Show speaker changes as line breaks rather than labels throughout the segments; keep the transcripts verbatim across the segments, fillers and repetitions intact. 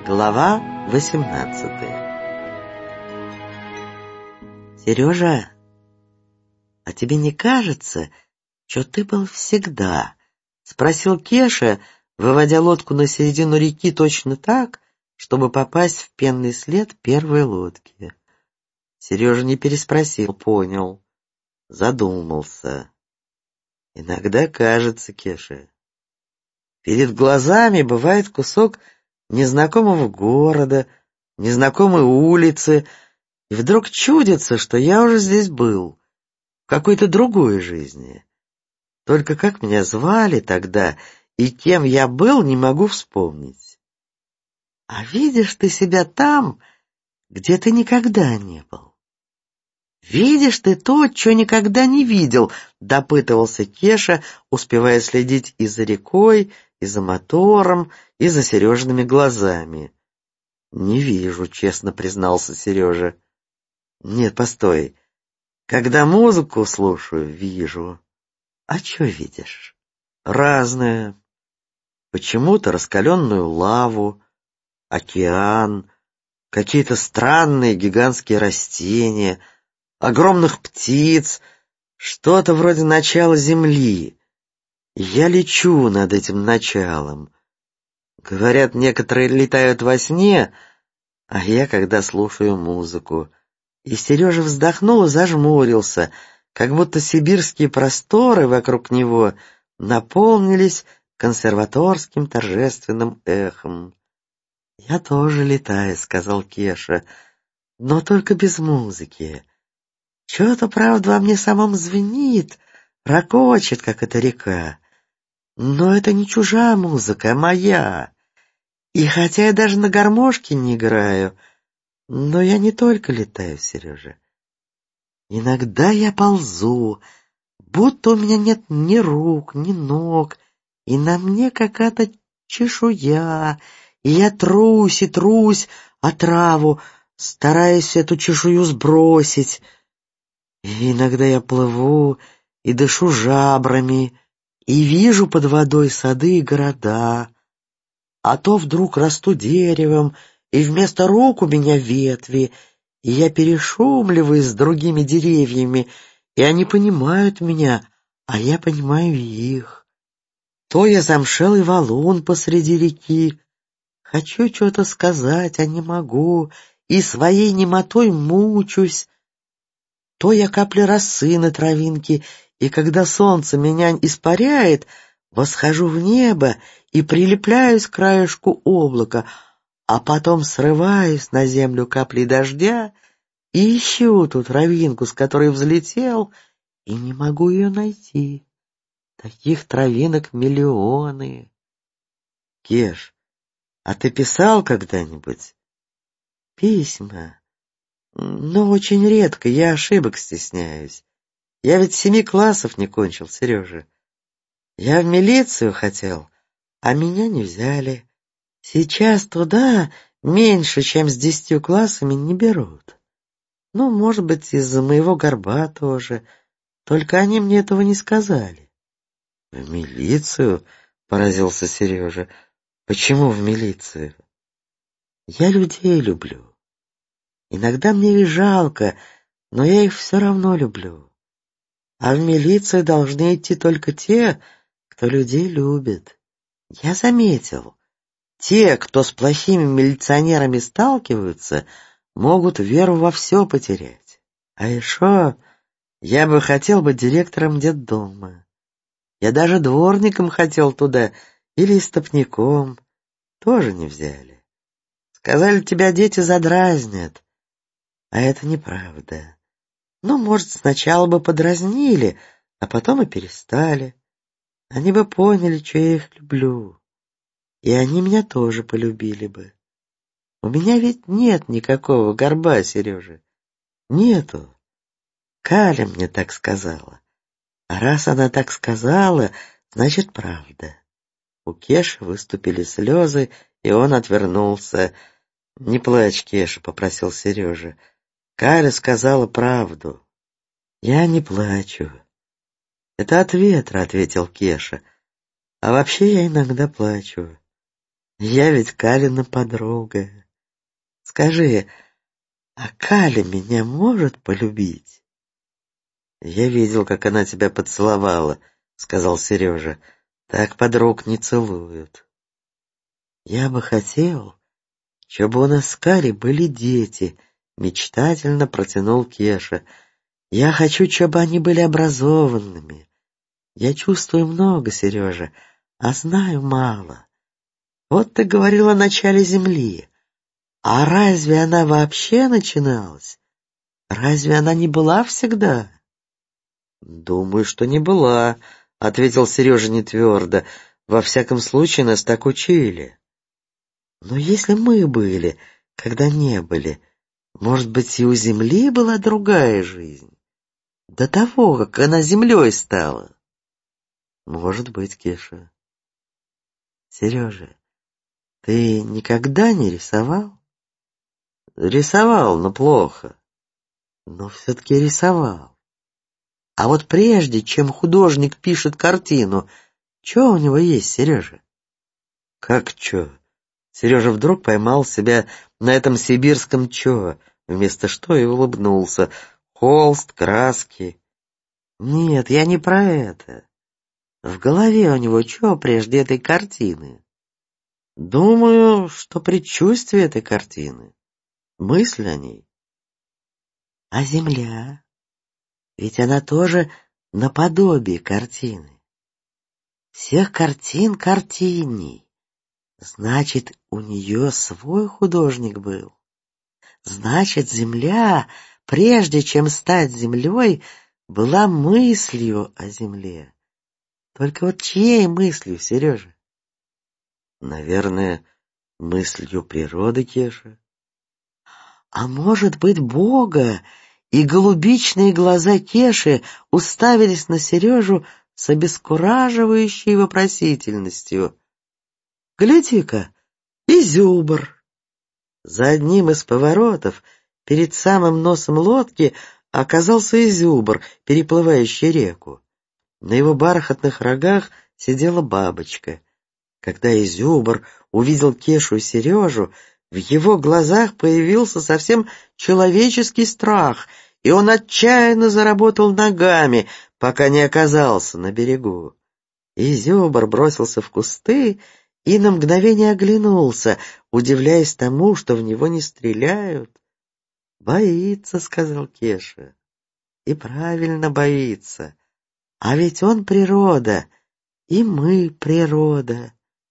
Глава восемнадцатая. Сережа, а тебе не кажется, что ты был всегда? Спросил Кеша, выводя лодку на середину реки точно так, чтобы попасть в пенный след первой лодки. Сережа не переспросил, понял, задумался. Иногда кажется, Кеша. Перед глазами бывает кусок незнакомого города, незнакомой улицы, и вдруг чудится, что я уже здесь был, в какой-то другой жизни. Только как меня звали тогда и кем я был, не могу вспомнить. А видишь ты себя там, где ты никогда не был. Видишь ты то, что никогда не видел, допытывался Кеша, успевая следить и за рекой, и за мотором, и за Сережиными глазами. Не вижу, честно признался Сережа. Нет, постой. Когда музыку слушаю, вижу. А что видишь? Разное. Почему-то раскаленную лаву, океан, какие-то странные гигантские растения, огромных птиц, что-то вроде начала Земли. Я лечу над этим началом. Говорят, некоторые летают во сне, а я когда слушаю музыку. И Сережа вздохнул и зажмурился, как будто сибирские просторы вокруг него наполнились консерваторским торжественным эхом. «Я тоже летаю», — сказал Кеша, — «но только без музыки. Чего-то, правда, во мне самом звенит, ракочет, как эта река. Но это не чужая музыка, а моя. И хотя я даже на гармошке не играю, но я не только летаю, Сережа. Иногда я ползу, будто у меня нет ни рук, ни ног, и на мне какая-то чешуя, и я трусь и трусь о траву, стараясь эту чешую сбросить. И иногда я плыву и дышу жабрами, и вижу под водой сады и города, а то вдруг расту деревом, и вместо рук у меня ветви, и я перешумливаю с другими деревьями, и они понимают меня, а я понимаю их. То я замшелый валун посреди реки, хочу что-то сказать, а не могу, и своей немотой мучусь. То я капля росы на травинке, и когда солнце меня испаряет, восхожу в небо и прилепляюсь к краешку облака, а потом срываюсь на землю каплей дождя и ищу ту травинку, с которой взлетел, и не могу ее найти. Таких травинок миллионы. Кеш, а ты писал когда-нибудь? Письма. Но очень редко, я ошибок стесняюсь. Я ведь семи классов не кончил, Сережа. Я в милицию хотел, а меня не взяли. Сейчас туда меньше, чем с десятью классами, не берут. Ну, может быть, из-за моего горба тоже. Только они мне этого не сказали. — В милицию? — поразился Сережа. — Почему в милицию? — Я людей люблю. Иногда мне их жалко, но я их все равно люблю. А в милицию должны идти только те, кто людей любит. Я заметил, те, кто с плохими милиционерами сталкиваются, могут веру во все потерять. А еще я бы хотел быть директором детдома. Я даже дворником хотел туда, или истопником. Тоже не взяли. Сказали, тебя дети задразнят. А это неправда. Ну, может, сначала бы подразнили, а потом и перестали. Они бы поняли, что я их люблю. И они меня тоже полюбили бы. У меня ведь нет никакого горба, Сережа. Нету. Каля мне так сказала. А раз она так сказала, значит, правда. У Кеши выступили слезы, и он отвернулся. — Не плачь, Кеша, — попросил Сережа. Каля сказала правду. — Я не плачу. — Это от ветра, — ответил Кеша. — А вообще я иногда плачу. Я ведь Калина подруга. Скажи, а Каля меня может полюбить? Я видел, как она тебя поцеловала, сказал Сережа. Так подруг не целуют. Я бы хотел, чтобы у нас с Калей были дети, мечтательно протянул Кеша. Я хочу, чтобы они были образованными. Я чувствую много, Сережа, а знаю мало. Вот ты говорил о начале Земли. А разве она вообще начиналась? Разве она не была всегда? Думаю, что не была, ответил Сережа нетвердо. Во всяком случае, нас так учили. Но если мы были, когда не были, может быть, и у Земли была другая жизнь? До того, как она землей стала. Может быть, Кеша. Сережа, ты никогда не рисовал? Рисовал, но плохо. Но все-таки рисовал. А вот прежде, чем художник пишет картину, что у него есть, Сережа? Как что? Сережа вдруг поймал себя на этом сибирском «чё», вместо «что» и улыбнулся. Холст, краски. Нет, я не про это. В голове у него что прежде этой картины? Думаю, что предчувствие этой картины. Мысль о ней. А земля? Ведь она тоже наподобие картины. Всех картин картинней. Значит, у нее свой художник был. Значит, земля, прежде чем стать землей, была мыслью о земле. Только вот чьей мыслью, Сережа? Наверное, мыслью природы, Кеша. А может быть, Бога? И голубичные глаза Кеши уставились на Сережу с обескураживающей вопросительностью. Гляди-ка, изюбр! За одним из поворотов, перед самым носом лодки, оказался изюбр, переплывающий реку. На его бархатных рогах сидела бабочка. Когда изюбр увидел Кешу и Сережу, в его глазах появился совсем человеческий страх, и он отчаянно заработал ногами, пока не оказался на берегу. Изюбр бросился в кусты и на мгновение оглянулся, удивляясь тому, что в него не стреляют. «Боится», — сказал Кеша. «И правильно боится. А ведь он природа, и мы природа».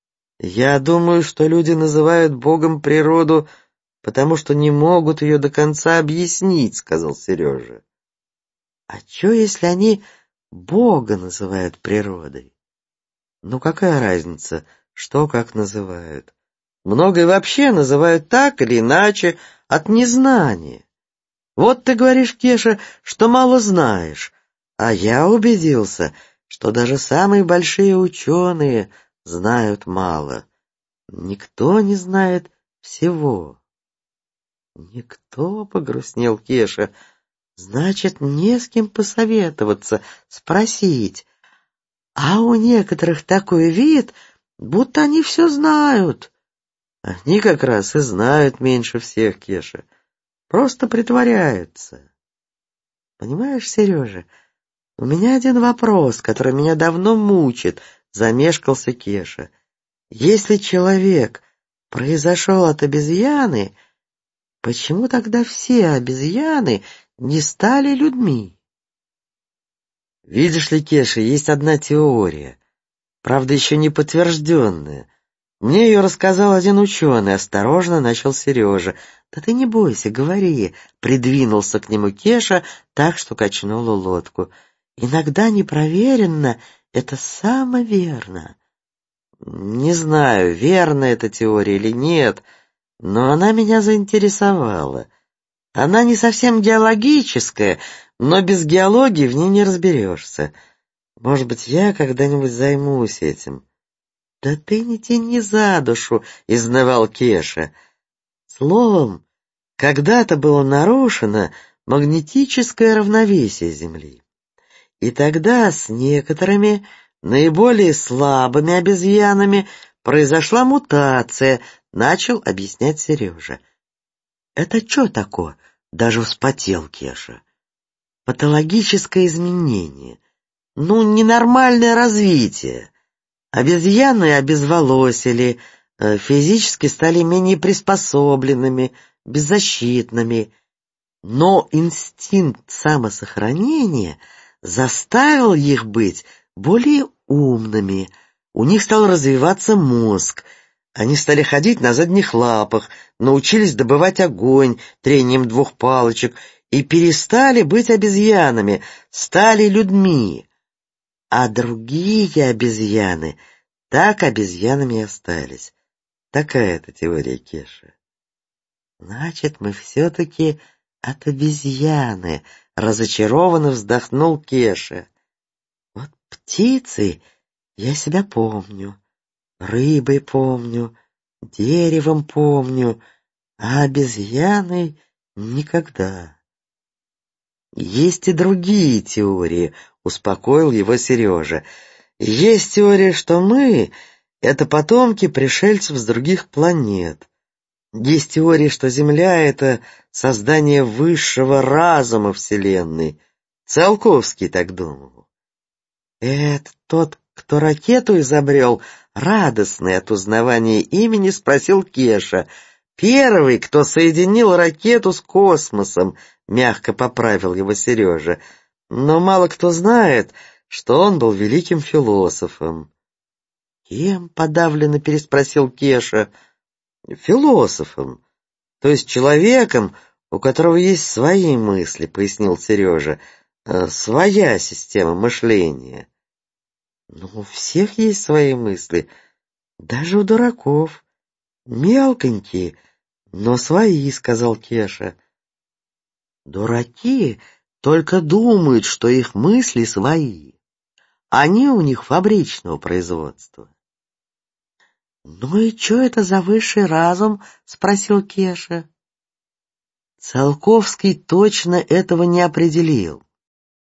«Я думаю, что люди называют Богом природу, потому что не могут ее до конца объяснить», — сказал Сережа. «А что, если они Бога называют природой?» «Ну какая разница, что как называют? Многое вообще называют так или иначе от незнания. Вот ты говоришь, Кеша, что мало знаешь, а я убедился, что даже самые большие ученые знают мало. Никто не знает всего». «Никто», — погрустнел Кеша, — «значит, не с кем посоветоваться, спросить. А у некоторых такой вид, будто они все знают». «Они как раз и знают меньше всех, Кеша, просто притворяются». «Понимаешь, Сережа, у меня один вопрос, который меня давно мучит», — замешкался Кеша. «Если человек произошел от обезьяны, почему тогда все обезьяны не стали людьми?» «Видишь ли, Кеша, есть одна теория, правда, еще не подтвержденная. Мне ее рассказал один ученый», — осторожно начал Сережа. «Да ты не бойся, говори», — придвинулся к нему Кеша так, что качнула лодку. «Иногда непроверенно — это самое верно». «Не знаю, верна эта теория или нет, но она меня заинтересовала. Она не совсем геологическая, но без геологии в ней не разберешься. Может быть, я когда-нибудь займусь этим». «Да ты не тяни за душу», — изнывал Кеша. «Словом, когда-то было нарушено магнетическое равновесие Земли. И тогда с некоторыми наиболее слабыми обезьянами произошла мутация, начал объяснять Сережа. Это что такое? Даже вспотел Кеша. Патологическое изменение. Ну, ненормальное развитие. Обезьяны обезволосили, физически стали менее приспособленными, беззащитными. Но инстинкт самосохранения заставил их быть более умными. У них стал развиваться мозг. Они стали ходить на задних лапах, научились добывать огонь трением двух палочек и перестали быть обезьянами, стали людьми. А другие обезьяны так обезьянами и остались. Такая это теория Кеши. Значит, мы все-таки от обезьяны, разочарованно вздохнул Кеша. Вот птицей я себя помню, рыбой помню, деревом помню, а обезьяной никогда. Есть и другие теории, успокоил его Сережа. Есть теория, что мы — это потомки пришельцев с других планет. Есть теория, что Земля — это создание высшего разума Вселенной. Циолковский так думал. Это тот, кто ракету изобрел, радостный от узнавания имени, спросил Кеша. Первый, кто соединил ракету с космосом, мягко поправил его Сережа. Но мало кто знает, что он был великим философом. Кем? Подавленно переспросил Кеша. Философом, то есть человеком, у которого есть свои мысли, пояснил Сережа, своя система мышления. Ну, у всех есть свои мысли, даже у дураков. Мелконькие, но свои, сказал Кеша. Дураки только думают, что их мысли свои. Они у них фабричного производства. «Ну и что это за высший разум?» — спросил Кеша. Циолковский точно этого не определил.